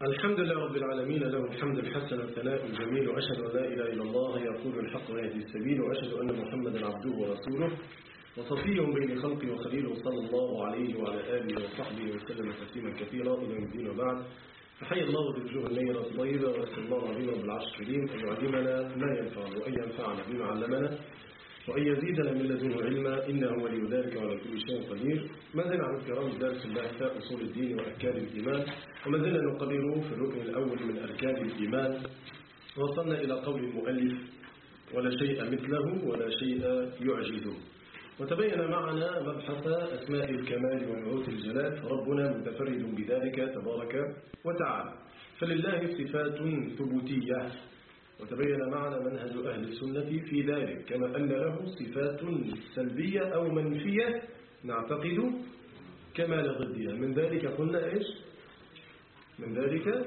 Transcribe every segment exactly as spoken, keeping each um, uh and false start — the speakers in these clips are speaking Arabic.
الحمد لله رب العالمين، له الحمد الحسن والثناء الجميل، وأشهد أن لا إله إلا الله يقول الحق ويهدي السبيل، وأشهد أن محمدا عبده ورسوله وصفيه بين خلقه وخليله صلى الله عليه وعلى آله وصحبه وسلم تسليما كثيرا إلى يوم الدين. وبعد، فحي الله بالوجوه النيرة الطيبة، وأسأل الله العظيم رب العرش الكريم أن يعلمنا ما ينفعنا وأن ينفعنا بما علمنا وأن يزيدنا من لدنه علما، إنه ولي ذلك وعلى كل شيء قدير. ما زلنا عن الكرام درس الله أصول الدين وأركان الإيمان، وما زلنا نقرر في الركن الأول من أركان الإيمان. وصلنا إلى قول المؤلف: ولا شيء مثله ولا شيء يعجزه. وتبين معنا مبحث أسماء الكمال ونعوت الجلال، ربنا متفرد بذلك تبارك وتعالى، فلله صفات ثبوتية. وتبين معنا منهج أهل السنة في ذلك، كما أن له صفات سلبية أو منفية نعتقد كمال ضدها. من ذلك قلنا إيش؟ من ذلك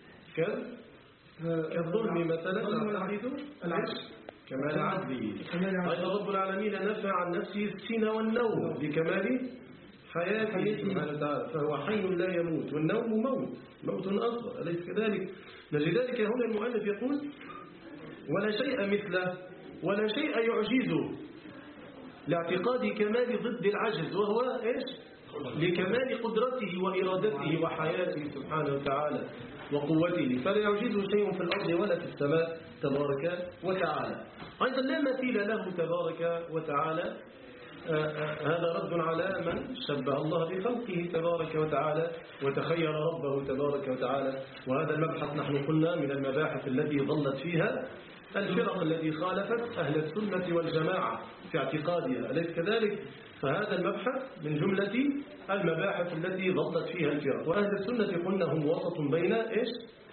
كالظلم مثلا نعتقد كمال عدله. أيضا رب العالمين نفى عن نفسه السن والنوم لكمال حياته سبحانه وتعالى، فهو حي لا يموت، والنوم موت موت أصغر، أليس كذلك؟ لذلك هنا المؤلف يقول: ولا شيء مثله ولا شيء يعجزه، لاعتقاد كمال ضد العجز، وهو إيش؟ لكمال قدرته وإرادته وحياته سبحانه وتعالى وقوته، فلا يعجزه شيء في الأرض ولا في السماء تبارك وتعالى. أيضا لا مثيل له تبارك وتعالى. آآ آآ هذا رد على من شبه الله بخلقه تبارك وتعالى وتخير ربه تبارك وتعالى. وهذا المبحث نحن قلنا من المباحث التي ظلت فيها الفرق التي خالفت أهل السنة والجماعة في اعتقادها، أليس كذلك؟ فهذا المبحث من جملة المباحث التي ظلت فيها الفرق. وأهل السنة قلنا هم وسط بين إيش؟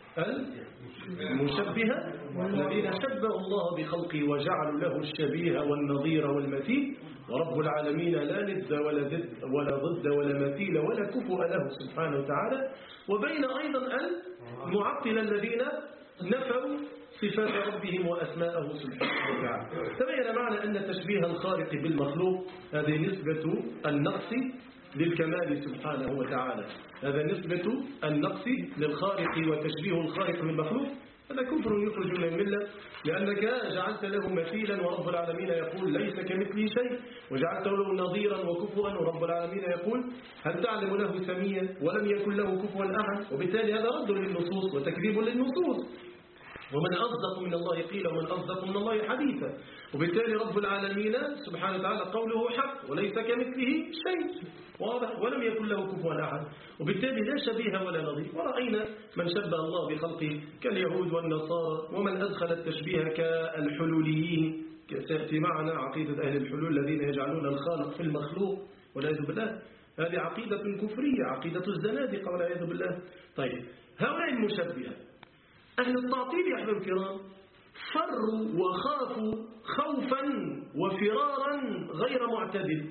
المشبهة الذين شبهوا الله بخلقه وجعلوا له الشبيه والنظير والمثيل، ورب العالمين لا ند ولا ضد ولا ضد ولا مثيل ولا كفؤ له سبحانه وتعالى. وبين أيضا المعطلة الذين نفوا صفات ربهم وأسماءه سبحانه وتعالى. تبين معنا أن تشبيه الخالق بالمخلوق هذه نسبة النقص للكمال سبحانه وتعالى، هذا نسبة النقص للخالق وتشبيه الخالق بالمخلوق، هذا كفر يخرج من الملة، لأنك جعلت له مثيلا ورب العالمين يقول ليس كمثله شيء، وجعلت له نظيرا وكفوا ورب العالمين يقول هل تعلم له سميا ولم يكن له كفوا أحد. وبالتالي هذا رد للنصوص وتكذيب للنصوص، ومن أصدق من الله قيل ومن أصدق من الله حديثا. وبالتالي رب العالمين سبحانه وتعالى قوله حق وليس كمثله شيء، واضح، ولم يكن له كفوا أحد، وبالتالي لا شبيه ولا نظير. ورأينا من شبه الله بخلقه كاليهود والنصارى، ومن أدخل التشبيه كالحلوليين. سيأتي معنا عقيدة أهل الحلول الذين يجعلون الخالق في المخلوق والعياذ بالله، هذه عقيدة كفرية، عقيدة الزنادقة والعياذ بالله. طيب، هؤلاء المشبهة أهل التعطيل يا أحباب الكرام فروا وخافوا خوفا وفرارا غير معتدل،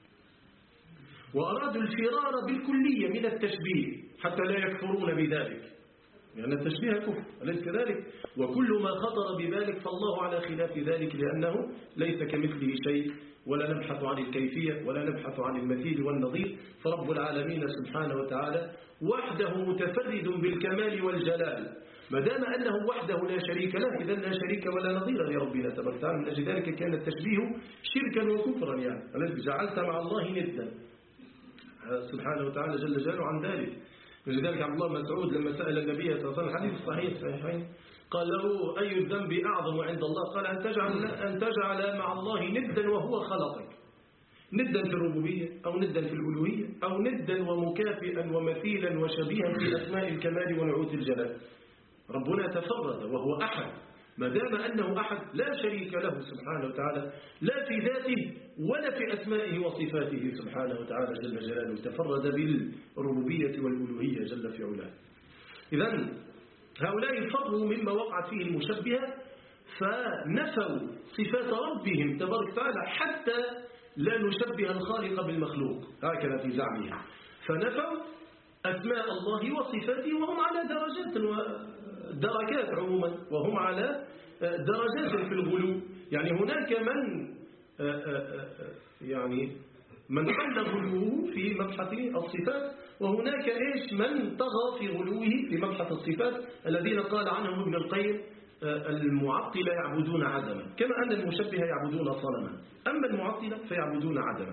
وأرادوا الفرار بالكلية من التشبيه حتى لا يكفرون بذلك، لأن يعني التشبيه كفر، أليس كذلك؟ وكل ما خطر بذلك فالله على خلاف ذلك، لأنه ليس كمثله شيء، ولا نبحث عن الكيفية ولا نبحث عن المثيل والنظير. فرب العالمين سبحانه وتعالى وحده متفرد بالكمال والجلال، ما دام أنه وحده لا شريك له، إذن لا شريك ولا نظير لربنا تبارك وتعالى. من أجل ذلك كان التشبيه شركا وكفرا، يعني الذي جعلت مع الله ندا سبحانه وتعالى جل جلاله عن ذلك. لذلك عبد الله بن مسعود لما سأل النبي صلى الله عليه وسلم، الحديث الصحيح الصحيحين، قال له أي الذنب أعظم عند الله؟ قال أن تجعل, أن تجعل مع الله ندا وهو خلقك، ندا في الربوبية أو ندا في الألوهية أو ندا ومكافئا ومثيلا وشبيها في أسماء الكمال ونعوت الجلال. ربنا تفرد وهو أحد، ما دام أنه أحد لا شريك له سبحانه وتعالى، لا في ذاته ولا في أسمائه وصفاته سبحانه وتعالى جل جلاله، تفرد بالربوبية والألوهية جل في علاه. إذن هؤلاء فروا مما وقعت فيه المشبهة، فنفوا صفات ربهم تبارك وتعالى حتى لا نشبه الخالق بالمخلوق، هكذا في زعمها، فنفوا أسماء الله وصفاته، وهم على درجات ودركات عموما، وهم على درجات في الغلو. يعني هناك من يعني من قل غلوه في مبحث الصفات، وهناك إيش من طغى في غلوه في مبحث الصفات الذين قال عنهم ابن القيم المعطلة يعبدون عدما، كما أن المشبهة يعبدون صنما، أما المعطلة فيعبدون عدما.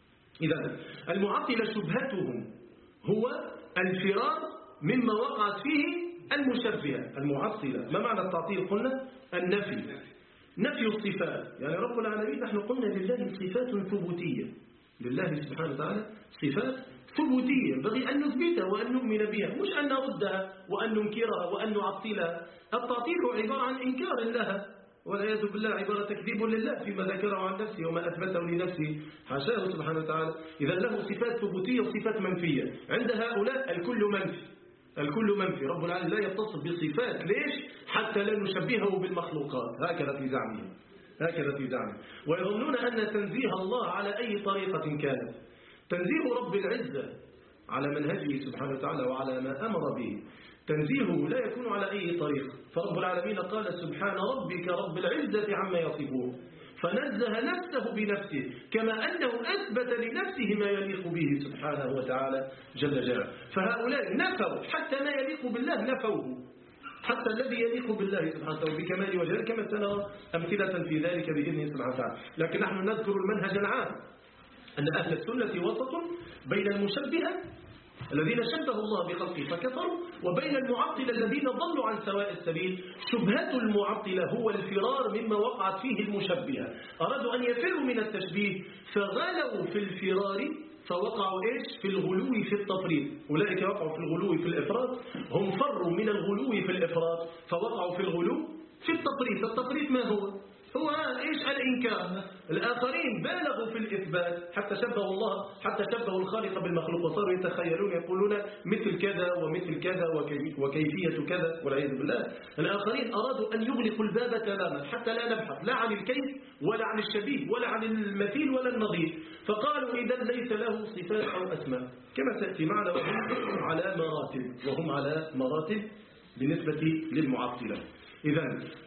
إذا المعطلة شبهتهم هو الفرار مما وقعت فيه المشبهة. المعطلة ما معنى التعطيل؟ قلنا النفي، نفي الصفات. يعني رب العالمين نحن قلنا لله صفات ثبوتية، لله سبحانه وتعالى صفات ثبوتية ينبغي أن نثبتها وأن نؤمن بها، مش أن نردها وأن ننكرها وأن نعطلها. التعطيل عبارة عن إنكار لها والعياذ بالله، عبارة تكذيب لله فيما ذكره عن نفسه وما أثبته لنفسه، حاشاه سبحانه وتعالى. إذا له صفات ثبوتية وصفات منفية. عند هؤلاء الكل منفي، الكل منفي. رب العالمين لا يتصف بصفات، ليش؟ حتى لا نشبهه بالمخلوقات، هكذا في زعمهم، هكذا في زعمهم. ويظنون أن تنزيه الله على أي طريقة كانت، تنزيه رب العزة على منهجه سبحانه وتعالى وعلى ما أمر به، تنزيهه لا يكون على أي طريق. فرب العالمين قال سبحان ربك رب العزة عما يصفون، فنزه نفسه بنفسه كما أنه أثبت لنفسه ما يليق به سبحانه وتعالى جل جلاله. فهؤلاء نفوا حتى ما يليق بالله، نفوه حتى الذي يليق بالله سبحانه وتعالى بكمال وجلاله، كما سنرى أمثلة في ذلك بإذنه سبحانه وتعالى. لكن نحن نذكر المنهج العام أن أهل السنة وسط بين المشبهة الذين شبهوا الله بخلقه فكفروا وبين المعطلة الذين ضلوا عن سواء السبيل. شبهة المعطلة هو الفرار مما وقعت فيه المشبهة، أرادوا أن يفروا من التشبيه فغلوا في الفرار فوقعوا إيش؟ في الغلو في التفريط. أولئك وقعوا في الغلو في الإفراط، هم فروا من الغلو في الإفراط فوقعوا في الغلو في التفريط. التفريط ما هو؟ هو إيش؟ الإنكار. الآخرين بالغوا في الإثبات حتى شبهوا الله، حتى شبهوا الخالق بالمخلوق وصاروا يتخيلون يقولون مثل كذا ومثل كذا وكيفية كذا والعياذ بالله. الآخرين أرادوا أن يغلقوا الباب تماما حتى لا نبحث لا عن الكيف ولا عن الشبيه ولا عن المثيل ولا النظير، فقالوا إذا ليس له صفات أو أسماء كما تأتي معنا، وهم على مراتب، وهم على مراتب بالنسبة للمعطلة. إذا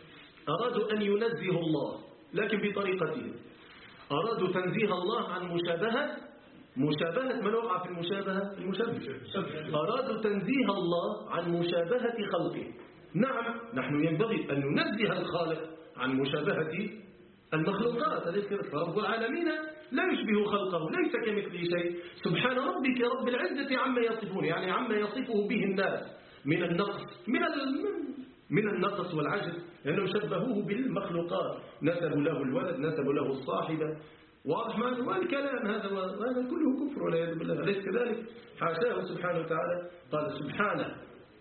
أرادوا أن ينزهوا الله لكن بطريقتهم، أرادوا تنزيه الله عن مشابهة مشابهة من وقع في المشابهة المشابهة أرادوا تنزيه الله عن مشابهة خلقه. نعم نحن ينبغي أن ننزه الخالق عن مشابهة المخلوقات، أليس كذلك؟ فرب العالمين لا يشبه خلقه، ليس كمثله شيء. سبحان ربك رب العزة عما يصفون، يعني عما يصفه به الناس من النقص من من النقص والعجز، لأنهم شبهوه بالمخلوقات، نسبوا له الولد، نسبوا له الصاحبة والرحمن والكلام، هذا وهذا كله كفر والعياذ بالله، أليس كذلك؟ حاشاه سبحانه وتعالى. قال سبحانه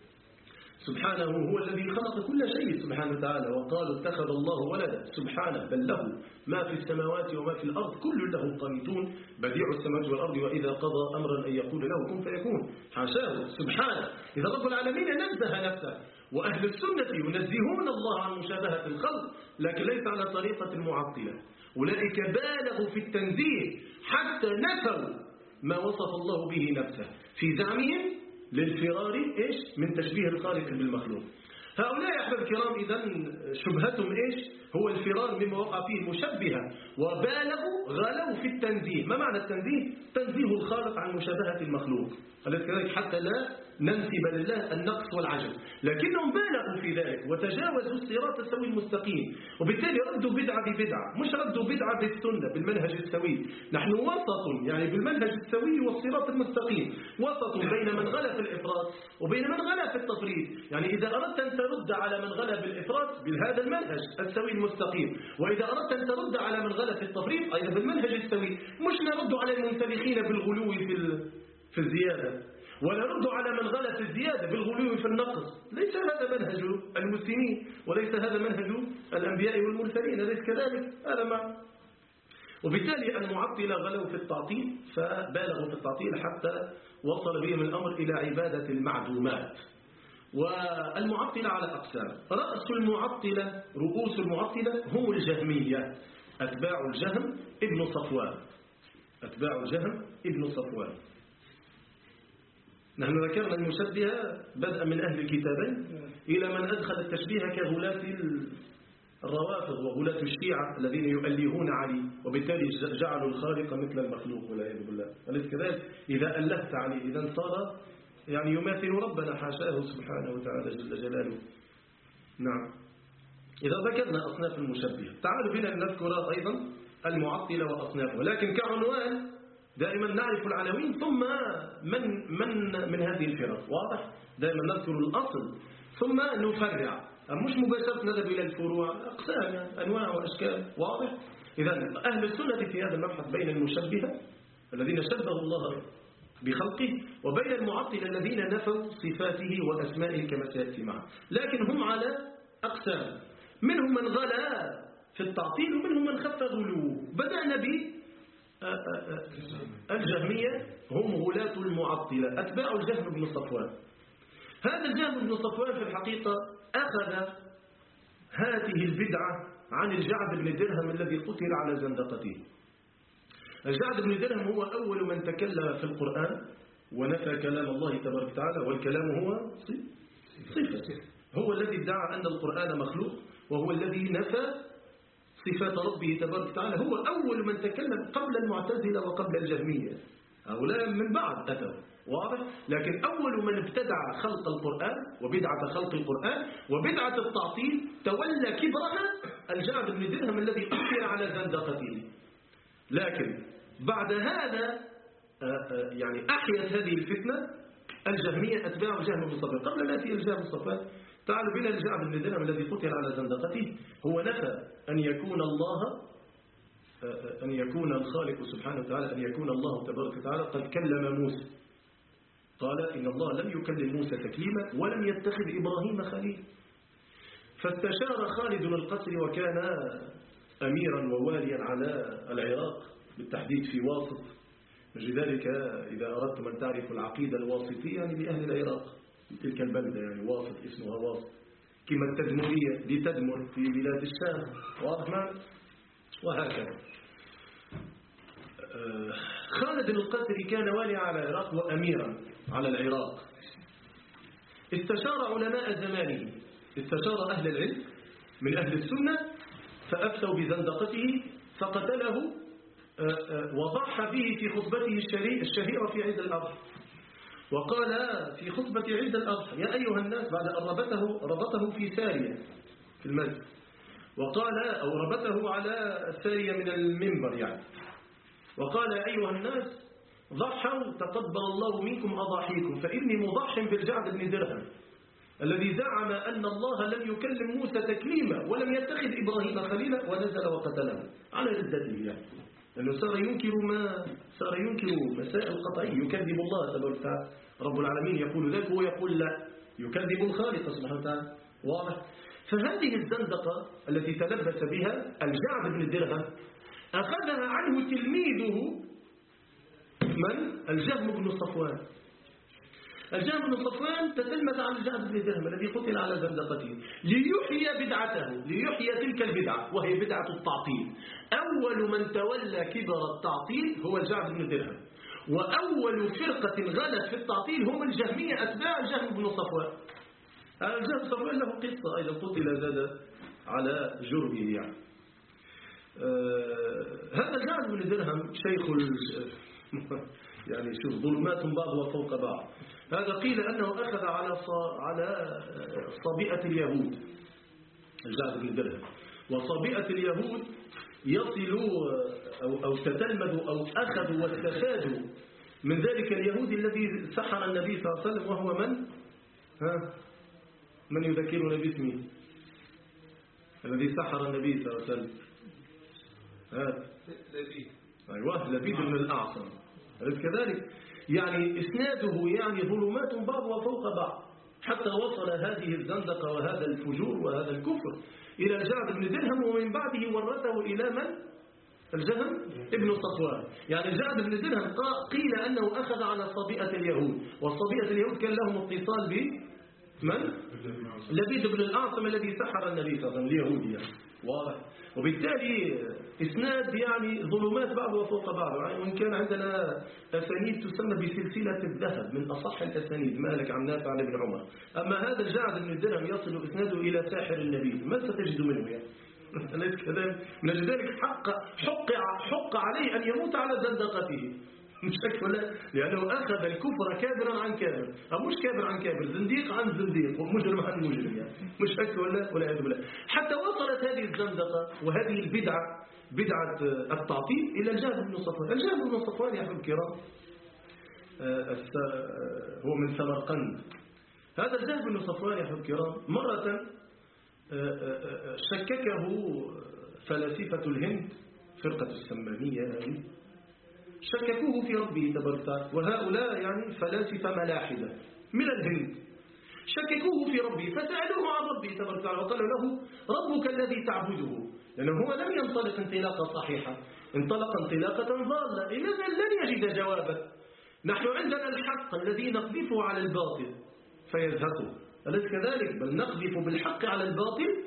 سبحانه هو الذي خلق كل شيء سبحانه وتعالى، وقالوا اتخذ الله ولدا، سبحانه بل له ما في السماوات وما في الأرض كل له قانتون، بديع السماوات والأرض وإذا قضى أمرا أن يقول له كن فيكون. حاشاه سبحانه. إذا رب العالمين نزه نفسه، وأهل السنة ينزهون الله عن مشابهة الخلق لكن ليس على طريقة المعطلة. أولئك بالغوا في التنزيه حتى نفوا ما وصف الله به نفسه في زعمهم للفرار إيش؟ من تشبيه الخالق بالمخلوق. هؤلاء يا أحباب الكرام إذن شبهتهم إيش؟ هو الفرار مما وقع فيه المشبهة، وبالغوا غلوا في التنزيه. ما معنى التنزيه؟ تنزيه الخالق عن مشابهة المخلوق، أليس كذلك؟ حتى لا ننسب لله النقص والعجز، لكنهم بالغوا في ذلك وتجاوزوا الصراط السوي المستقيم، وبالتالي ردوا بدعة ببدعة، مش ردوا بدعة بالسنة بالمنهج السوي. نحن وسط يعني بالمنهج السوي والصراط المستقيم، وسط بين من غلا في الإفراط وبين من غلا في التفريط. يعني إذا أردت أن ترد على من غلا بالإفراط بهذا المنهج السوي المستقيم، وإذا أردت أن ترد على من غلا في التفريط أيضا بالمنهج السوي. مش نرد على المنسلخين بالغلو في في الزيادة، ولا نرد على من غلا في الزيادة بالغلو في النقص. ليس هذا منهج المسلمين وليس هذا منهج الأنبياء والمرسلين، ليس كذلك. هذا معنى. وبالتالي المعطلة غلوا في التعطيل فبالغوا في التعطيل حتى وصل بهم الأمر إلى عبادة المعدومات. والمعطلة على أقسام. رأس المعطلة رؤوس المعطلة هم الجهمية، أتباع الجهم ابن صفوان، أتباع الجهم ابن صفوان. نحن ذكرنا المشبهة بدءا من أهل الكتابين إلى من أدخل التشبيه كغلاة الروافض وغلاة الشيعة الذين يؤلهون علي وبالتالي جعلوا الخالق مثل المخلوق والعياذ بالله. أليس كذلك؟ إذا ألهت عليه إذا صار يعني يماثل ربنا حاشاه سبحانه وتعالى جل جلاله. نعم. إذا ذكرنا أصناف المشبهة تعالوا بنا نذكر أيضا المعطلة وأصنافه، ولكن كعنوان دائما نعرف العناوين ثم من من من هذه الفرق. واضح؟ دائما نذكر الأصل ثم نفرع، مش مباشرة نذهب إلى الفروع، أقسام أنواع وأشكال. واضح؟ إذا أهل السنة في هذا المبحث بين المشبهة الذين شبهوا الله بخلقه وبين المعطلة الذين نفوا صفاته وأسمائه كما سيأتي معه، لكن هم على أقسام، منهم من غلا في التعطيل ومنهم من خف غلوه. بدأنا ب الجهمية، هم غلاة المعطلة أتباع الجهم بن صفوان. هذا الجهم بن صفوان في الحقيقة أخذ هذه البدعة عن الجعد بن درهم الذي قتل على زندقته. الجعد بن درهم هو أول من تكلم في القرآن ونفى كلام الله تبارك وتعالى، والكلام هو صفة، هو الذي ادعى أن القرآن مخلوق وهو الذي نفى صفات ربه تبارك وتعالى. هو أول من تكلم قبل المعتزلة وقبل الجهمية، هؤلاء من بعد أتوا. واضح؟ لكن أول من ابتدع خلق القرآن وبدعة خلق القرآن وبدعة التعطيل تولى كبرها الجعد بن درهم الذي قتل على زندقته. لكن بعد هذا يعني أحيت هذه الفتنة الجهمية أتباع الجهم بن صفوان. قبل ما يأتي الجهم بن صفوان تعالوا بنا الجعد بن درهم الذي قتل على زندقته، هو نفى أن يكون الله أن يكون الخالق سبحانه وتعالى، أن يكون الله تبارك وتعالى قد كلم موسى. قال إن الله لم يكلم موسى تكليما ولم يتخذ إبراهيم خليلا. فاستشار خالد القسري وكان أميرا وواليا على العراق بالتحديد في واسط. لذلك إذا أردتم أن تعرفوا العقيدة الواسطية يعني لأهل العراق، تلك البلدة يعني واسط اسمها واسط، كما التدمرية دي تدمر في بلاد الشام. واضح معنا؟ وهكذا. خالد القسري كان واليا على العراق وأميرا على العراق. استشار علماء زمانه، استشار أهل العلم من أهل السنة فأفتوا بزندقته فقتله وضحى به في خطبته الشهيرة في عيد الأضحى. وقال في خطبة عيد الأضحى يا أيها الناس، بعد أن ربطه, ربطه في سارية في المسجد، وقال أو ربطه على السارية من المنبر يعني، وقال يا أيها الناس ضحوا تقبل الله منكم أضاحيكم، فإني مضح بالجعد بن درهم الذي زعم أن الله لم يكلم موسى تكليما ولم يتخذ إبراهيم خليلا، ونزل وقتله على ردته يعني، لأنه صار ينكر ما صار ينكر مسائل قطعية، يكذب الله تبارك وتعالى. رب العالمين يقول ذلك وهو يقول لا، يكذب الخالق سبحانه وتعالى. واضح؟ فهذه الزندقة التي تلبس بها الجعد بن درهم أخذها عنه تلميذه من؟ الجهم بن صفوان. الجهم بن صفوان تتلمذ على الجعد بن درهم الذي قتل على زندقته ليحيي بدعته، ليحيي تلك البدعة وهي بدعة التعطيل. أول من تولى كبر التعطيل هو الجعد بن درهم، وأول فرقة غلت في التعطيل هم الجهمية أتباع الجهم بن صفوان. الجهم بن صفوان له قصة أيضا، قتل زاد على جربه يعني. آه هذا الجعد بن درهم شيخ يعني شوف ظلمات بعض وفوق بعض. هذا قيل أنه أخذ على على صبيئة اليهود الجعد بن درهم، وصبيئة اليهود يصلوا أو, أو تتلمذوا أو أخذوا واستفادوا من ذلك اليهودي الذي سحر النبي صلى الله عليه وسلم، وهو من؟ ها؟ من يذكرنا باسمه الذي سحر النبي صلى الله عليه وسلم؟ ها؟ لبيد. أيوه لبيد بن الأعصم. أليس كذلك؟ يعني إسناده يعني ظلمات بعض وفوق بعض، حتى وصل هذه الزندقة وهذا الفجور وهذا الكفر إلى الجعد بن درهم، ومن بعده ورثه إلى من؟ الجهم ابن صفوان. يعني الجعد بن درهم قيل أنه أخذ على صبيئة اليهود، والصبيئة اليهود كان لهم اتصال بمن؟ لبيد بن الأعصم الذي سحر النبي صلى الله عليه وسلم اليهودي. واضح؟ وبالتالي إسناد يعني ظلمات بعض وفوق بعض، وإن كان عندنا أسانيد تسمى بسلسلة الذهب من أصح الأسانيد، مالك عن نافع عن ابن عمر. أما هذا الجعد بن درهم يصل إسناده إلى ساحر النبي، ما ستجد منه يعني؟ أليس كذلك؟ من أجل ذلك حق حق حق عليه أن يموت على زندقته، مش هيك ولا؟ لأنه أخذ الكفر كابرا عن كابر، أو مش كابر عن كابر، زنديق عن زنديق، ومجرم عن مجرم، يعني مش هيك ولا؟ ولا يعوذ بالله. حتى وصلت هذه الزندقة وهذه البدعة، بدعة التعطيل، إلى الجهل بن صفوان. الجهل بن صفوان يا أخوة الكرام هو من سمرقند. هذا الجهل بن صفوان يا أخوة الكرام مرة شككه فلاسفة الهند، فرقة السمانية هذه، شككوه في ربه تبارك وتعالى، وهؤلاء يعني فلاسفة ملاحدة من الهند، شككوه في ربه فسألوه عن ربه تبارك وتعالى وقالوا له ربك الذي تعبده، لأنه هو لم ينطلق انطلاقة صحيحة، انطلق انطلاقة ضالة، إذا لن يجد جوابا. نحن عندنا الحق الذي نقذفه على الباطل فيزهقه، أليس كذلك؟ بل نقذف بالحق على الباطل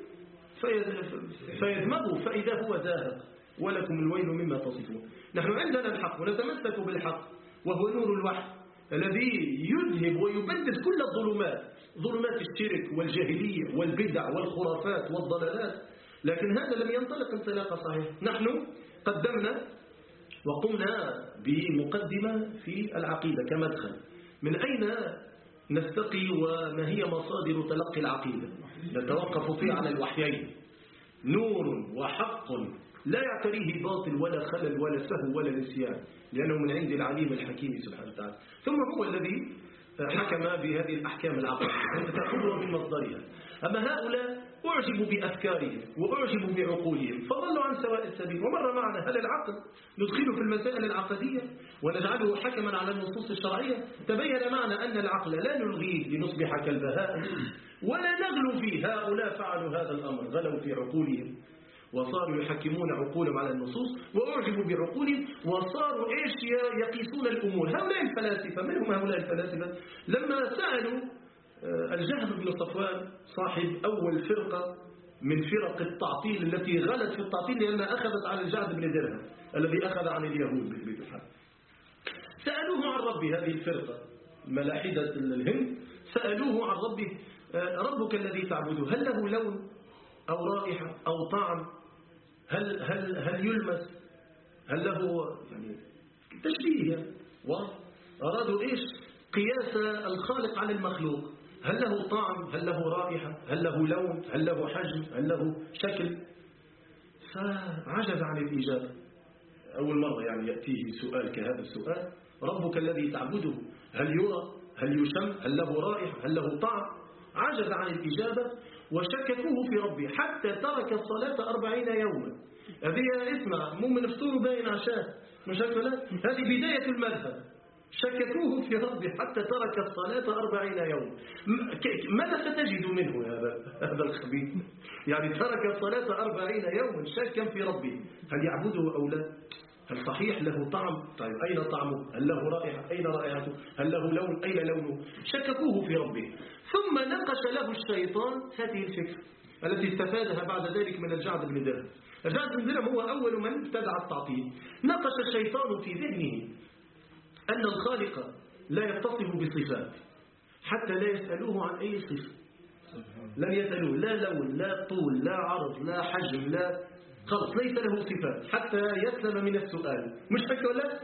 فيدمغه فإذا هو زاهق، ولكم الويل مما تصفون. نحن عندنا الحق ونتمسك بالحق، وهو نور الوحي الذي يذهب ويبدد كل الظلمات، ظلمات الشرك والجاهلية والبدع والخرافات والضلالات، لكن هذا لم ينطلق انطلاقة صحيحة. نحن قدمنا وقمنا بمقدمة في العقيدة كمدخل، من أين نستقي وما هي مصادر تلقي العقيدة، نتوقف فيه على الوحيين، نور وحق لا يعتريه باطل ولا خلل ولا سهو ولا نسيان، لأنه من عند العليم الحكيم سبحانه وتعالى، ثم هو الذي حكم بهذه الأحكام العقلية تأخذها من مصدرها. أما هؤلاء أعجبوا بأفكارهم وأعجبوا بعقولهم فضلوا عن سواء السبيل. ومر معنا هل العقل ندخله في المسائل العقدية ونجعله حكما على النصوص الشرعية؟ تبين معنا أن العقل لا نلغيه لنصبح كالبهائم ولا نغلو فيه. هؤلاء فعلوا هذا الأمر، غلوا في عقولهم وصاروا يحكمون عقولهم على النصوص وأعجبوا بعقولهم وصاروا إيش يقيسون الأمور. هؤلاء الفلاسفة، من هم هؤلاء الفلاسفة؟ لما سألوا الجهم بن صفوان صاحب أول فرقة من فرق التعطيل التي غلت في التعطيل لأنها أخذت على الجعد بن درهم الذي أخذ عن اليهود بالبيت الحق، سألوه عن ربه، هذه الفرقة ملاحدة الهند سألوه عن ربه، ربك الذي تعبده هل له لون أو رائحة أو طعم، هل, هل, هل يلمس، هل له يعني تشبيه، وأرادوا إيش قياس الخالق على المخلوق، هل له طعم، هل له رائحة، هل له لون، هل له حجم، هل له شكل، فعجز عن الإجابة. أول مرة يعني يأتيه سؤال كهذا السؤال، ربك الذي تعبده هل يرى، هل يشم، هل له رائحة، هل له طعم، عجز عن الإجابة وشككوه في ربه حتى ترك الصلاة أربعين يوما. هذه اسمع مو من فطور باين عشاء مش هكذا، هذه بداية المذهب، شككوه في ربه حتى ترك الصلاة أربعين يوم. ماذا ستجد منه هذا هذا الخبيث؟ يعني ترك الصلاة أربعين يوما شاكا في ربه هل يعبده أو لا، هل صحيح له طعم، طيب أين طعمه، هل له رائحة، أين رائحته، هل له لون، أين لونه، شككوه في ربه. ثم نقش له الشيطان هذه الفكرة التي استفادها بعد ذلك من الجعد بن درهم. الجعد بن درهم هو أول من ابتدع التعطيل. نقش الشيطان في ذهنه أن الخالق لا يتصف بصفات حتى لا يسألوه عن أي صفة، لن يسألوه لا لون لا طول لا عرض لا حجم لا خلص، ليس له صفات حتى يسلم من السؤال، مش هكذا ولا؟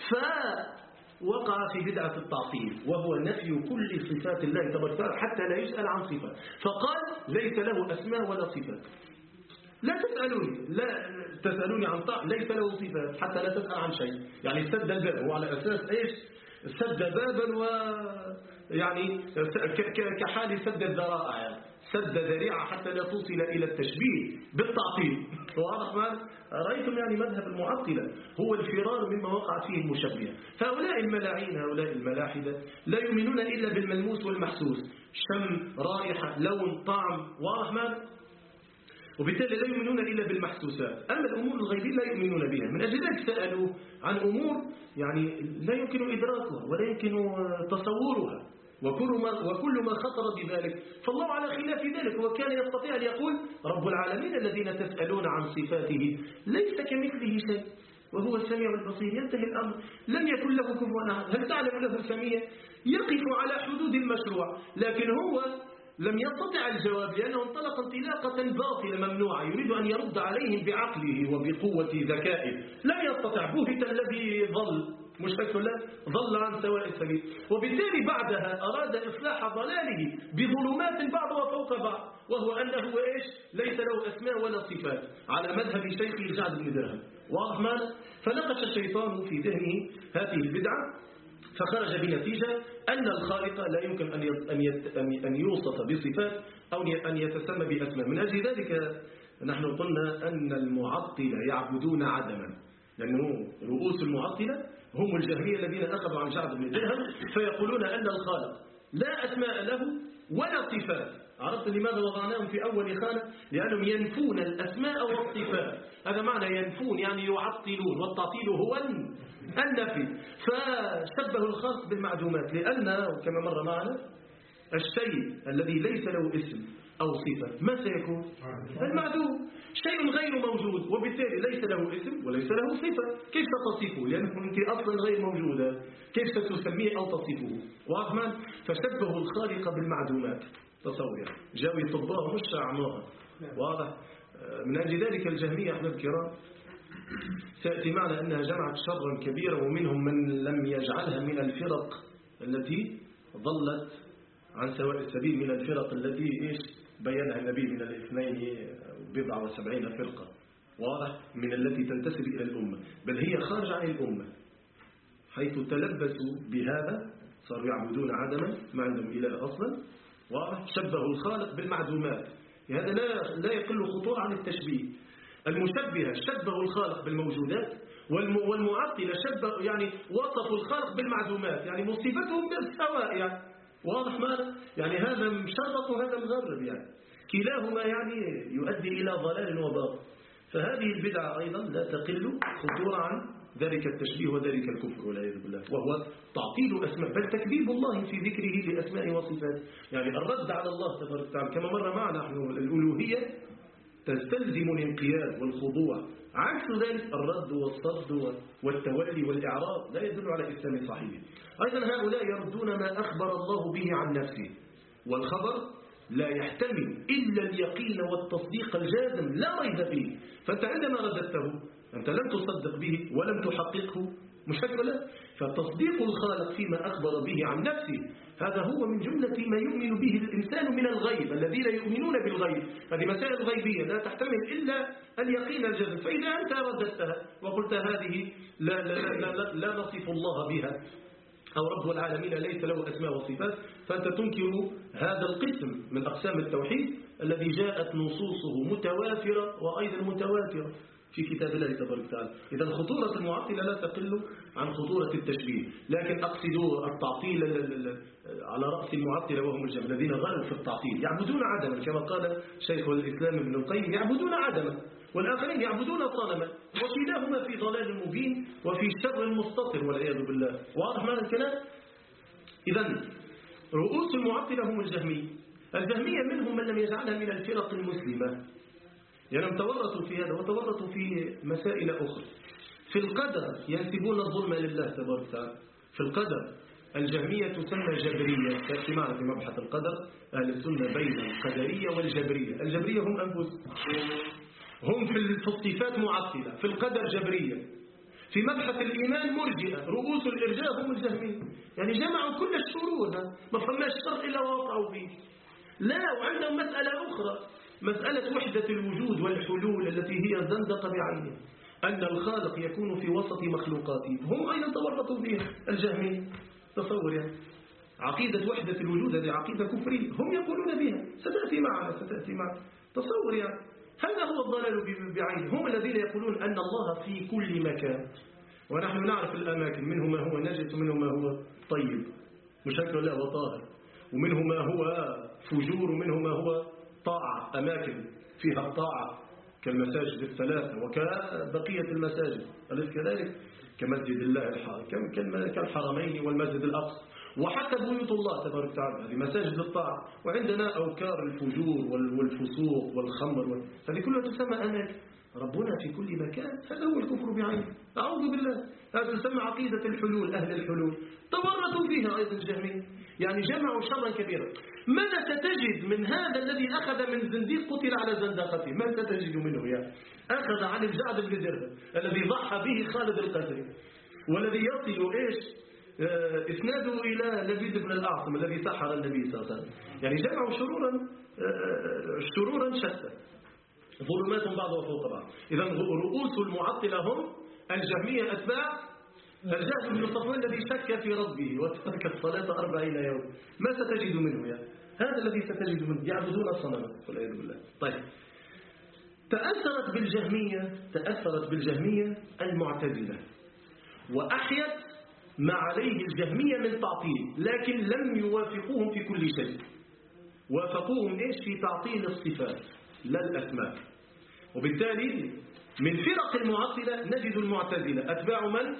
فوقع في بدعة التعطيل وهو نفي كل صفات الله تبارك وتعالى حتى لا يسأل عن صفات، فقال ليس له أسماء ولا صفات، لا تسألوني، لا تسألوني عن طعم، ليس له صفات حتى لا تسأل عن شيء. يعني سد الباب، هو على أساس إيش؟ سد بابا و يعني كحال سد الذرائع، يعني سد ذريعة حتى لا توصل إلى التشبيه بالتعطيل. واضح ما رأيتم؟ يعني مذهب المعطلة هو الفرار مما وقعت فيه المشبهة. فهؤلاء الملاعين هؤلاء الملاحدة لا يؤمنون إلا بالملموس والمحسوس، شم، رائحة، لون، طعم، واضح ما، وبالتالي لا يؤمنون إلا بالمحسوسات. أما الأمور الغيبية لا يؤمنون بها. من أجل ذلك سألوا عن أمور يعني لا يمكن إدراكها ولا يمكن تصورها، وكل ما, وكل ما خطر بذلك فالله على خلاف ذلك. وكان يستطيع أن يقول رب العالمين الذين تسألون عن صفاته ليس كمثله شيء وهو السميع البصير، ينتهي الأمر، لم يكن له كفوا أحد. هل تعلم له سميع؟ يقف على حدود المشروع، لكن هو لم يستطع الجواب لأنه انطلق انطلاقة باطلة ممنوعة، يريد أن يرد عليهم بعقله وبقوة ذكائه، لم يستطع، بهت الذي ظل مش لا ظل عن سواء السبيل. وبالتالي بعدها أراد إصلاح ضلاله بظلمات بعضها فوق بعض، وهو أنه إيش؟ ليس له أسماء ولا صفات، على مذهب شيخه جعد بن درهم. واضح ماذا؟ فنقش الشيطان في ذهنه هذه البدعة، فخرج بنتيجة أن الخالق لا يمكن أن أن يوصف بصفات أو أن يتسمى بأسماء. من أجل ذلك نحن قلنا أن المعطلة يعبدون عدما، لأنه رؤوس المعطلة هم الجهمية الذين أخذوا عن جعد بن درهم، فيقولون أن الخالق لا أسماء له ولا صفات. عرفت لماذا وضعناهم في أول خانة؟ لأنهم ينفون الأسماء والصفات، هذا معنى ينفون يعني يعطلون، والتعطيل هو النفي. فشبهوا الخالق بالمعدومات، لأن كما مر معنا الشيء الذي ليس له اسم أو صفة ما سيكون؟ المعدوم، شيء غير موجود، وبالتالي ليس له اسم وليس له صفة، كيف تصفه؟ لأنه أنت أصلا غير موجودة، كيف ستسميه أو تصفه؟ واضح؟ فشبهوا الخالق بالمعدومات، تصور جاوي طباه مش أعماها. واضح؟ من أجل ذلك الجهمية أحباب الكرام سيأتي معنا أنها جمعت شرا كبيرا، ومنهم من لم يجعلها من الفرق التي ظلت عن سواء السبيل، من الفرق التي إيش بينها النبي من الاثنين بضع وسبعين فرقة. واضح؟ من التي تنتسب إلى الأمة، بل هي خارجة عن الأمة، حيث تلبسوا بهذا صاروا يعبدون عدما ما عندهم إله أصلا. واضح؟ شبهوا الخالق بالمعدومات، هذا لا لا يقل خطورة عن التشبيه. المشبهة شبهوا الخالق بالموجودات، والمعطلة شبهوا يعني وصفوا الخالق بالمعدومات، يعني مصيبتهم بالسواء. يعني واضح ماذا؟ يعني هذا مشرط وهذا مغرب، يعني كلاهما يعني يؤدي إلى ضلال وباطل. فهذه البدعة أيضا لا تقل خطورة عن ذلك التشبيه وذلك الكفر والعياذ بالله، وهو تعطيل أسماء، بل تكذيب الله في ذكره لأسماء وصفات، يعني الرد على الله تبارك وتعالى. كما مر معنا نحن الألوهية تستلزم الانقياد والخضوع، عكس ذلك الرد والصد والتولي والإعراض لا يدل على الإسلام صحيح. أيضا هؤلاء يردون ما أخبر الله به عن نفسه، والخبر لا يحتمل إلا اليقين والتصديق الجازم لا ريب فيه. فأنت عندما رددته أنت لم تصدق به ولم تحققه، مش هكذا؟ فتصديق الخالق فيما أخبر به عن نفسه هذا هو من جملة ما يؤمن به الإنسان من الغيب، الذين يؤمنون بالغيب. هذه مسائل غيبية لا تحتمل إلا اليقين الجازم. فإذا أنت رددتها وقلت هذه لا, لا, لا, لا, لا نصف الله بها، أو رب العالمين ليس له أسماء وصفات، فأنت تنكر هذا القسم من أقسام التوحيد الذي جاءت نصوصه متوافرة وأيضا متواترة في كتاب الله تبارك وتعالى. إذا خطورة المعطلة لا تقل عن خطورة التشبيه، لكن أقصد التعطيل على رأس المعطلة وهم الجهل الذين غلوا في التعطيل، يعبدون عدما كما قال شيخ الإسلام ابن القيم، يعبدون عدما والآخرين يعبدون صنما، وكلاهما في ضلال مبين وفي شر مستطر والعياذ بالله. واضح معنى الكلام؟ إذا رؤوس المعطلة هم الجهمية. الجهمية منهم من لم يجعلها من الفرق المسلمة، يعني تورطوا في هذا وتورطوا في مسائل أخرى. في القدر ينسبون الظلم لله تبارك وتعالى. في القدر الجهمية تسمى جبرية، تأتي معنا في مبحث القدر أهل السنة بين القدرية والجبرية. الجبرية هم أنفسهم، هم في الصفات معطلة، في القدر جبرية. في مبحث الإيمان مرجئة، رؤوس الإرجاء هم الجهمية، يعني جمعوا كل الشرور، ما فماش شر إلا ووقعوا فيه. لا، وعندهم مسألة أخرى، مسألة وحدة الوجود والحلول التي هي الزندقة بعينها، أن الخالق يكون في وسط مخلوقاته، هم أيضا تورطوا بها الجهمية. تصور يعني عقيدة وحدة الوجود هذه عقيدة كفرية، هم يقولون بها، ستأتي معنا ستأتي معنا. تصور يعني هذا هو الضلال بعينه. هم الذين يقولون أن الله في كل مكان، ونحن نعرف الأماكن، منه ما هو نجس ومنه ما هو طيب مشكل لا وطاهر، ومنه ما هو فجور ومنه ما هو طاعة، أماكن فيها الطاعة كالمساجد الثلاثة وكبقية المساجد، أليس كذلك؟ كمسجد الله الحرام كالحرمين والمسجد الأقصى، وحتى بيوت الله تبارك وتعالى هذه مساجد الطاعة. وعندنا أوكار الفجور والفسوق والخمر، هذه كلها تسمى أماكن. ربنا في كل مكان، هذا هو الكفر بعينه. أعوذ بالله. هذا تسمى عقيدة الحلول، أهل الحلول تورطوا فيها أيضا الجهمية، يعني جمعوا شرا كبيرا. ماذا ستجد من هذا الذي أخذ من زنديق قتل على زندقته؟ ما ستجد منه يعني؟ أخذ عن الجعد بن درهم الذي ضحى به خالد القسري، والذي يصل إيش آه إسناده إلى لبيد بن الأعصم الذي سحر النبي صلى الله عليه وسلم. يعني جمعوا شرورا آه شرورا شتى، ظلمات بعضها فوق بعض. إذا رؤوس المعطلة هم الجهمية أتباع الجهل بن صفوان الذي شك في ربه وترك الصلاة أربعين يوم. ما ستجد منه يعني؟ هذا الذي ستجد منه، يعبدون الصنم والعياذ بالله. طيب، تأثرت بالجهمية تأثرت بالجهمية المعتزلة، وأحيت ما عليه الجهمية من تعطيل، لكن لم يوافقوهم في كل شيء. وافقوهم إيش؟ في تعطيل الصفات لا الأسماء. وبالتالي من فرق المعطلة نجد المعتزلة أتباع من؟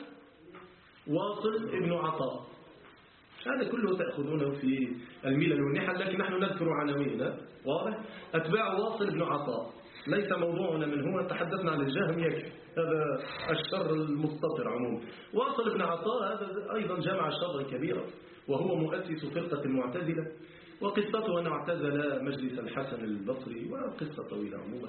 واصل ابن عطاء. هذا كله تأخذونه في الملل والنحل، لكن نحن نذكر عناوين. واضح؟ أتباع واصل ابن عطاء ليس موضوعنا من هو، تحدثنا عن الجهم يكفي، هذا الشر المستطر عموما. واصل ابن عطاء هذا أيضا جمع شرا كبيرا، وهو مؤسس فرقة المعتزلة، وقصته أنه اعتزل مجلس الحسن البصري، وقصة طويلة عموما.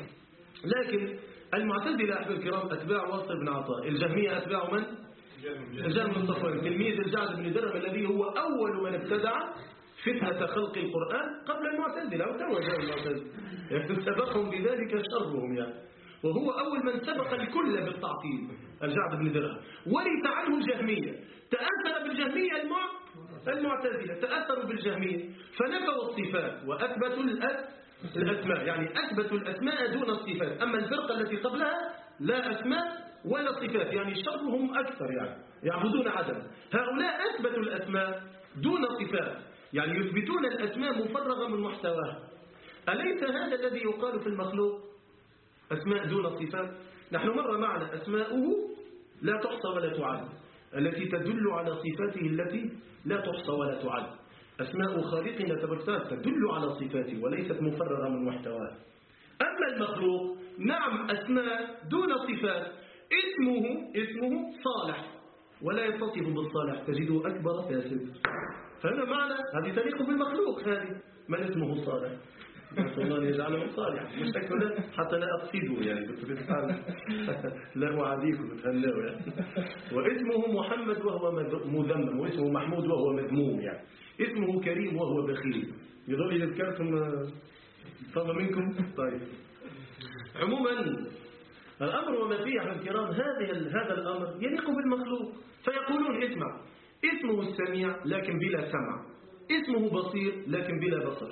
لكن المعتزلة أحباب الكرام أتباع واصل بن عطاء. الجهمية أتباع من؟ الجهم بن صفوان تلميذ الجعد بن درهم الذي هو أول من ابتدع فتنة خلق القرآن قبل المعتزلة، أو تو جاء المعتزلة يعني سبقهم بذلك شرهم يعني، وهو أول من سبق الكل بالتعطيل الجعد بن درهم. ورث عنه الجهمية، تأثر بالجهمية المعتزلة، تأثروا بالجهمية فنفوا الصفات وأثبتوا الأسماء، يعني أثبتوا الأسماء دون الصفات. أما الفرقة التي قبلها لا أسماء ولا صفات، يعني شرهم أكثر، يعني يعبدون عدم. هؤلاء أثبتوا الأسماء دون صفات، يعني يثبتون الأسماء مفرغة من محتواها. أليس هذا الذي يقال في المخلوق؟ أسماء دون صفات. نحن مر معنا أسماؤه لا تحصى ولا تعد، التي تدل على صفاته التي لا تحصى ولا تعد. أسماء خالقنا تبارك وتعالى تدل على صفاته وليست مفرغة من محتواها. أما المخلوق نعم أسماء دون صفات، اسمه اسمه صالح ولا يتصف بالصالح، تجده أكبر فاسد. فهذا معنى هذه تليق بالمخلوق. هذه من اسمه صالح، نسأل الله أن يجعله صالح، مش هكذا حتى لا أقصده يعني، كنت بتفعل لا أعاديكم بتهنوا يعني. واسمه محمد وهو مذمم، واسمه محمود وهو مذموم، يعني اسمه كريم وهو بخيل. يظل يذكركم طبعا منكم. طيب، عموما الأمر وما فيه أحد الكرام هذه هذا الأمر يليق بالمخلوق. فيقولون اسمع، اسمه السميع لكن بلا سمع، اسمه بصير لكن بلا بصر.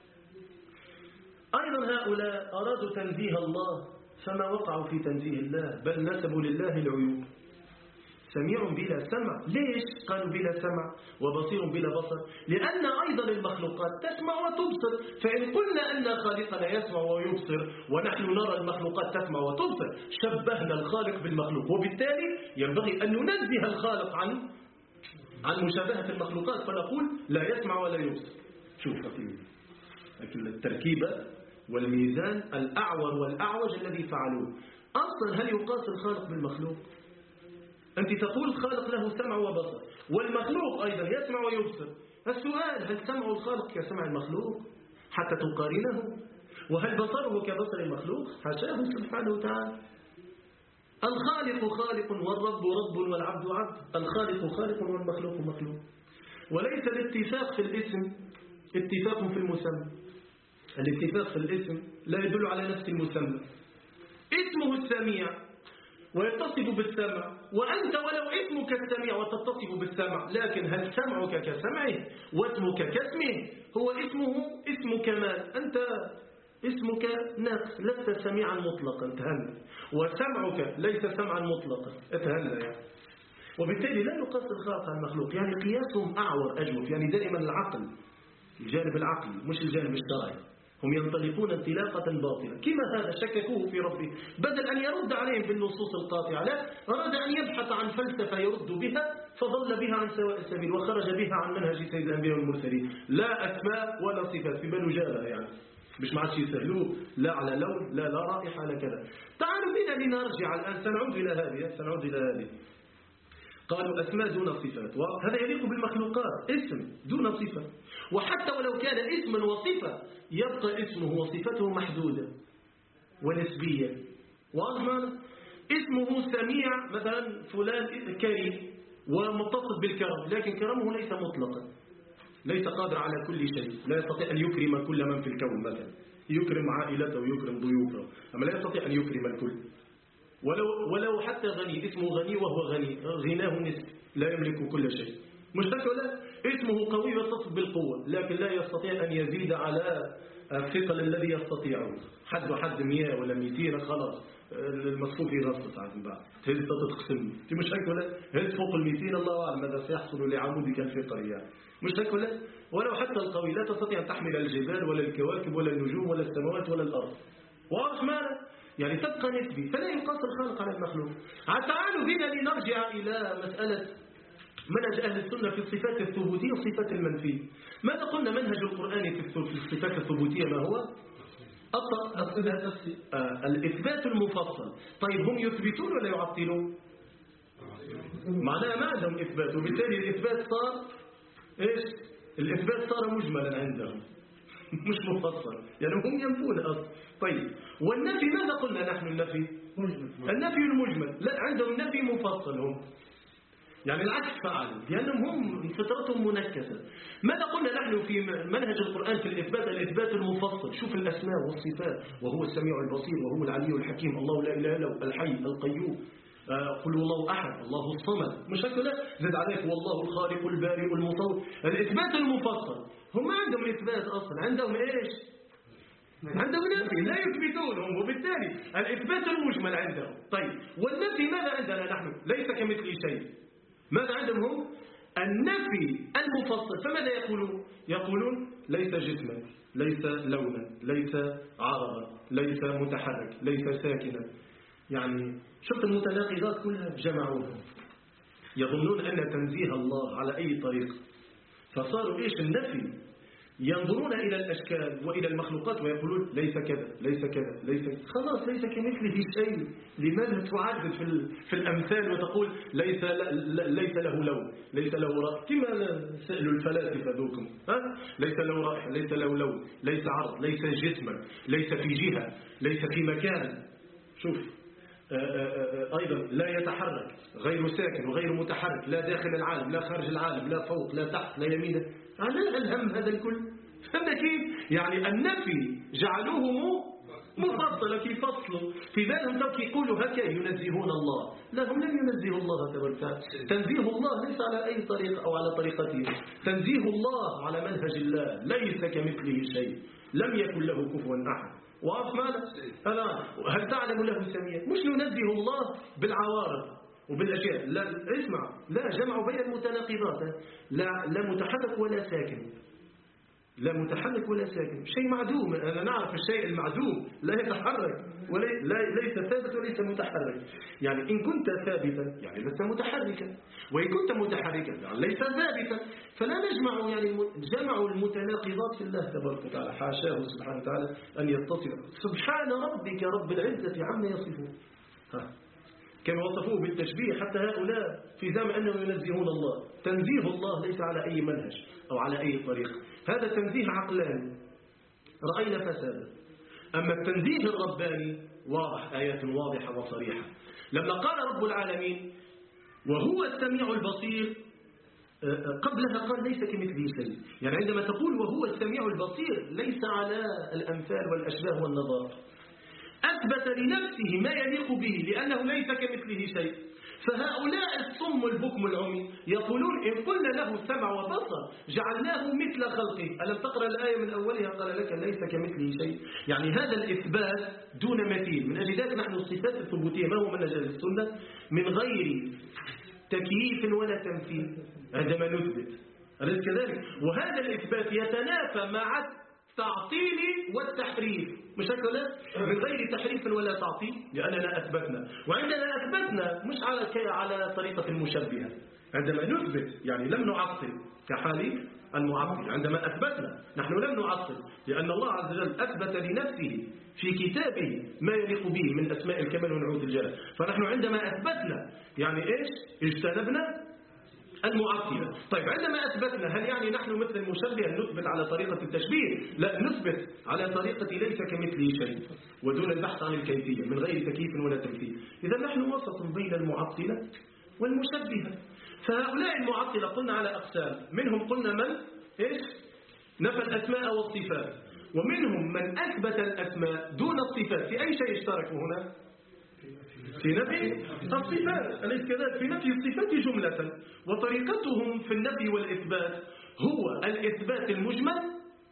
أيضا هؤلاء أرادوا تنزيه الله فما وقعوا في تنزيه الله، بل نسبوا لله العيوب. سميع بلا سمع، ليش قالوا بلا سمع وبصير بلا بصر؟ لأن أيضا المخلوقات تسمع وتبصر. فإن قلنا أن خالقنا يسمع ويبصر ونحن نرى المخلوقات تسمع وتبصر، شبهنا الخالق بالمخلوق، وبالتالي ينبغي أن ننزه الخالق عن عن مشابهة المخلوقات، فنقول لا يسمع ولا يبصر. شوف لكن التركيبة والميزان الأعور والأعوج الذي فعلوه. أصلا هل يقاس الخالق بالمخلوق؟ أنت تقول الخالق له سمع وبصر، والمخلوق أيضا يسمع ويبصر. السؤال، هل سمع الخالق كسمع المخلوق حتى تقارنه؟ وهل بصره كبصر المخلوق؟ حاشاه سبحانه وتعالى. الخالق خالق والرب رب والعبد عبد. الخالق خالق والمخلوق مخلوق. وليس الاتفاق في الاسم اتفاق في المسمى. الاتفاق في الاسم لا يدل على نفس المسمى. اسمه السميع ويتصف بالسمع، وأنت ولو اسمك السميع وتتصف بالسمع، لكن هل سمعك كسمعه واسمك كاسمه؟ هو اسمه اسم كمال، أنت اسمك نقص، لست سميعا مطلقا تهنى، وسمعك ليس سمعا مطلقا اتهنى يعني. وبالتالي لا يقاس الخالق على المخلوق، يعني قياسهم أعور أجوف، يعني دائما العقل، الجانب العقلي مش الجانب الشرعي. هم ينطلقون انطلاقة باطلة. كما هذا شككوه في ربه، بدل أن يرد عليهم بالنصوص القاطعة، لا، أراد أن يبحث عن فلسفة يرد بها، فضل بها عن سواء السبيل وخرج بها عن منهج سيد الأنبياء والمرسلين. لا أسماء ولا صفات، في بنو جابة يعني مش ما عادش يسهلوه لا على لون لا لا رائحة لا كذا. تعالوا بنا لنرجع الآن، سنعود إلى هذه سنعود إلى هذه قالوا أسماء دون صفات، وهذا يليق بالمخلوقات، اسم دون صفة، وحتى ولو كان اسما وصفة يبقى اسمه وصفته محدودة ونسبية. واضح؟ اسمه سميع مثلا فلان كريم ومتصف بالكرم، لكن كرمه ليس مطلقا، ليس قادر على كل شيء، لا يستطيع أن يكرم كل من في الكون، مثلا يكرم عائلته ويكرم ضيوفه، أما لا يستطيع أن يكرم الكل. ولو, ولو حتى غني، اسمه غني وهو غني، غناه نسبي لا يملك كل شيء، مش ولا اسمه قوي يتصف بالقوة، لكن لا يستطيع أن يزيد على الثقل الذي يستطيعه. حد وحد مياه ولا ميتين خلاص المصفوف يغصص عن بعض، هل تتقسم انت مش هيك ولا هل فوق الميتين الله أعلم ماذا سيحصل لعمودك الفقري يعني. مش هيك ولا ولو حتى القوي لا تستطيع أن تحمل الجبال ولا الكواكب ولا النجوم ولا السماوات ولا الأرض. واضح ماذا؟ يعني تبقى نسبي، فلا يقاس الخالق على المخلوق. تعالوا بنا لنرجع إلى مسألة منهج أهل السنة في الصفات الثبوتية والصفات المنفية. ماذا قلنا منهج القرآن في الصفات الثبوتية ما هو؟ الإثبات المفصل. طيب هم يثبتون ولا يعطلون؟ معناها ما عندهم إثبات، وبالتالي الإثبات صار إيش؟ الإثبات صار مجملا عندهم مش مفصل، يعني هم ينفون أصلا. طيب والنفي ماذا قلنا نحن؟ النفي النفي المجمل، لا عندهم نفي مفصل هم، يعني العكس فعلا، لأنهم هم فطرتهم منكسة. ماذا قلنا نحن في منهج القرآن في الإثبات؟ الإثبات المفصل، شوف الأسماء والصفات، وهو السميع البصير وهو العلي الحكيم، الله لا إله إلا هو الحي القيوم، قل الله أحد الله الصمد، مش هكذا؟ زد عليك والله الخالق البارئ المصور. الإثبات المفصل هم ما عندهم إثبات أصلا، عندهم إيش؟ عندهم نفي لا يثبتونهم، وبالتالي الإثبات المجمل عندهم. طيب والنفي ماذا عندنا نحن؟ ليس كمثله شيء. ماذا عندهم هم؟ النفي المفصل، فماذا يقولون؟ يقولون ليس جسما، ليس لونا، ليس عرضا، ليس متحرك، ليس ساكنا. يعني شفت المتناقضات كلها جمعوها، يظنون أن تنزيه الله على أي طريقة، فصاروا إيش؟ النفي، ينظرون إلى الأشكال وإلى المخلوقات ويقولون ليس كذا ليس كذا ليس، خلاص ليس كمثله شيء. لماذا تعدد في, في الأمثال وتقول ليس, ليس له لون، ليس له رأي؟ كما سألوا الفلاسفة ذوكم، ها؟ ليس له رأي، ليس له لون، ليس عرض، ليس جسما، ليس في جهة، ليس في مكان. شوف أيضا لا يتحرك، غير ساكن وغير متحرك، لا داخل العالم لا خارج العالم، لا فوق لا تحت لا يمين. لا الهم هذا الكل. هذا كيف؟ يعني النفي جعلوه مفصل كي فصلوا في بالهم تو كي يقولوا هكا ينزهون الله، لا هم لم ينزهوا الله تبارك وتعالى. تنزيه الله ليس على أي طريقة أو على طريقته، تنزيه الله على منهج الله، ليس كمثله شيء، لم يكن له كفوا أحد. واضح ماذا؟ هل تعلم له سميا؟ مش ننزه الله بالعوارض وبالأشياء، لا اسمع، لا جمعوا بين المتناقضات، لا لا متحرك ولا ساكن، لا متحرك ولا ساكن، شيء معدوم. أنا نعرف الشيء المعدوم لا يتحرك وليس ثابت وليس متحرك. يعني إن كنت ثابتا يعني لست متحركا، وإن كنت متحركا يعني ليس ثابتا. فلا نجمع يعني جمعوا المتناقضات في الله تبارك وتعالى، حاشاه سبحانه وتعالى أن يتصل. سبحان ربك رب العزة عما يصفون، كما وصفوه بالتشبيه حتى هؤلاء في زعم أنهم ينزهون الله. تنزيه الله ليس على أي منهج أو على أي طريقة، هذا تنزيه عقلاني رأينا فسادا. أما التنزيه الرباني واضح، آيات واضحة وصريحة. لما قال رب العالمين وهو السميع البصير، قبلها قال ليس كمثله شيء. يعني عندما تقول وهو السميع البصير ليس على الأمثال والأشباه والنظائر، أثبت لنفسه ما يليق به لأنه ليس كمثله شيء. فهؤلاء الصم البكم العمي يقولون إن قلنا له سمع وبصر جعلناه مثل خلقه. ألم تقرأ الآية من أولها قال لك ليس كمثله شيء؟ يعني هذا الإثبات دون مثيل. من أجل ذلك نحن الصفات الثبوتية ما هو منهج السنة؟ من غير تكييف ولا تمثيل عندما نثبت، أليس كذلك؟ وهذا الإثبات يتنافى مع التعطيل والتحريف، مش هكذا؟ من غير تحريف ولا تعطيل، لأننا أثبتنا. وعندنا أثبتنا مش على على طريقة المشبهة، عندما نثبت يعني لم نعطل كحال المعطل عندما أثبتنا. نحن لم نعطل لأن الله عز وجل أثبت لنفسه في كتابه ما يليق به من أسماء الكمال ونعوت الجلال. فنحن عندما أثبتنا يعني إيش؟ اجتنبنا المعطلة. طيب عندما أثبتنا هل يعني نحن مثل المشبه نثبت على طريقة التشبيه؟ لا، نثبت على طريقة ليس كمثله شيء ودون البحث عن الكيفية من غير تكييف ولا تمثيل. إذا نحن وسط بين المعطلة والمشبهة. فهؤلاء المعطلة قلنا على أقسام، منهم قلنا من إيش؟ نفى الأسماء والصفات، ومنهم من أثبت الأسماء دون الصفات. في أي شيء اشتركوا هنا؟ في نفي الصفات، أليس كذلك؟ في نفي الصفات جملة. وطريقتهم في النفي والإثبات هو الإثبات المجمل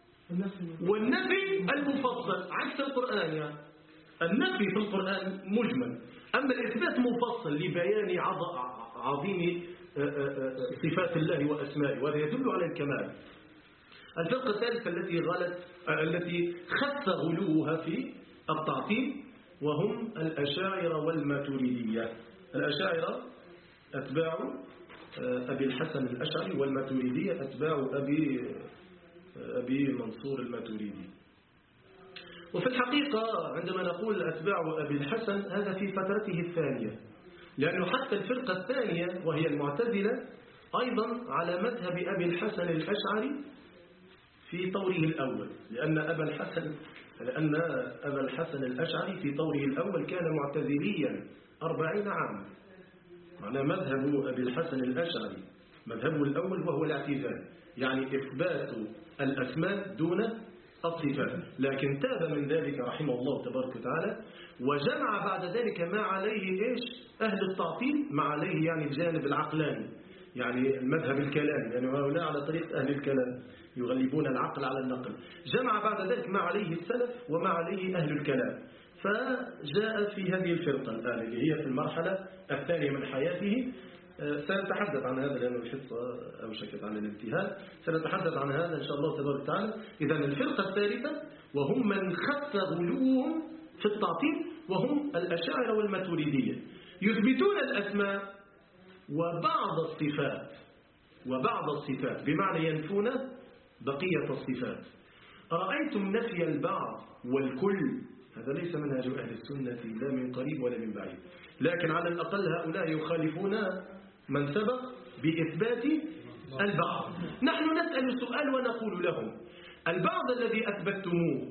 والنفي المفصل، عكس القرآن. يعني النفي في القرآن مجمل، أما الإثبات مفصل لبيان عظيم صفات الله وأسمائه، وهذا يدل على الكمال. الفرقة الثالثة التي غلت التي خف غلوها في التعطيل وهم الأشاعرة والماتريدية. الأشاعرة أتباع أبي الحسن الأشعري، والماتريدية أتباع أبي أبي منصور الماتريدي. وفي الحقيقة عندما نقول أتباع أبي الحسن هذا في فترته الثانية، لأنه حتى الفرقة الثانية وهي المعتزلة أيضا على مذهب أبي الحسن الأشعري في طوره الأول، لأن أبا الحسن لأن أبا الحسن الأشعري في طوره الأول كان معتزليا أربعين عاما. معنى مذهب أبي الحسن الأشعري مذهبه الأول وهو الاعتزال، يعني إثبات الأسماء دون الصفات، لكن تاب من ذلك رحمه الله تبارك وتعالى، وجمع بعد ذلك ما عليه إيش؟ أهل التعطيل، ما عليه يعني الجانب العقلاني، يعني المذهب الكلامي، يعني هؤلاء على طريقة أهل الكلام يغلبون العقل على النقل. جمع بعد ذلك ما عليه السلف وما عليه أهل الكلام، فجاء في هذه الفرقة الآن اللي هي في المرحلة الثانية من حياته. سنتحدث عن هذا لأن الحصة أوشكت عن الانتهاء، سنتحدث عن هذا إن شاء الله تبارك وتعالى. إذا الفرقة الثالثة وهم من خف غلوهم في التعطيل وهم الأشاعرة والماتريدية، يثبتون الأسماء وبعض الصفات وبعض الصفات بمعنى ينفون بقية الصفات. أرأيتم نفي البعض والكل؟ هذا ليس منهج أهل السنة لا من قريب ولا من بعيد، لكن على الأقل هؤلاء يخالفون من سبق بإثبات البعض. نحن نسأل سؤال ونقول لهم البعض الذي أثبتموه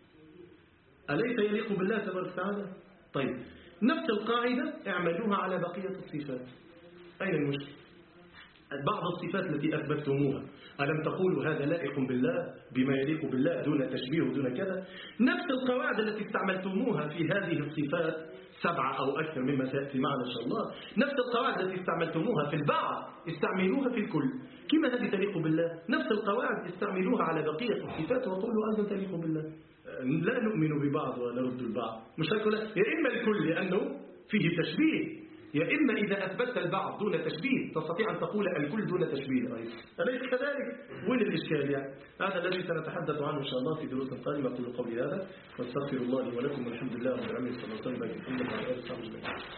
أليس يليق بالله تبارك وتعالى؟ طيب نفس القاعدة اعملوها على بقية الصفات. أين المشكلة؟ بعض الصفات التي أثبتموها ألم تقولوا هذا لائق بالله بما يليق بالله دون تشبيه ودون كذا؟ نفس القواعد التي استعملتموها في هذه الصفات سبعة أو أكثر مما سيأتي معنا إن شاء الله، نفس القواعد التي استعملتموها في البعض استعملوها في الكل. كما هذه تليق بالله؟ نفس القواعد استعملوها على بقية الصفات وقولوا أيضا تليق بالله. لا نؤمن ببعض ولا نرد البعض، مش هيكون يا إما الكل لأنه فيه تشبيه، يا إما إذا أثبت البعض دون تشبيه تستطيع أن تقول الكل دون تشبيه أيضا. أليس كذلك؟ وين الإشكال يعني؟ هذا الذي سنتحدث عنه إن شاء الله في دروس قادمة. أقول قولي هذا واستغفر الله ولكم والحمد لله رب العالمين. صلى الله عليه وسلم.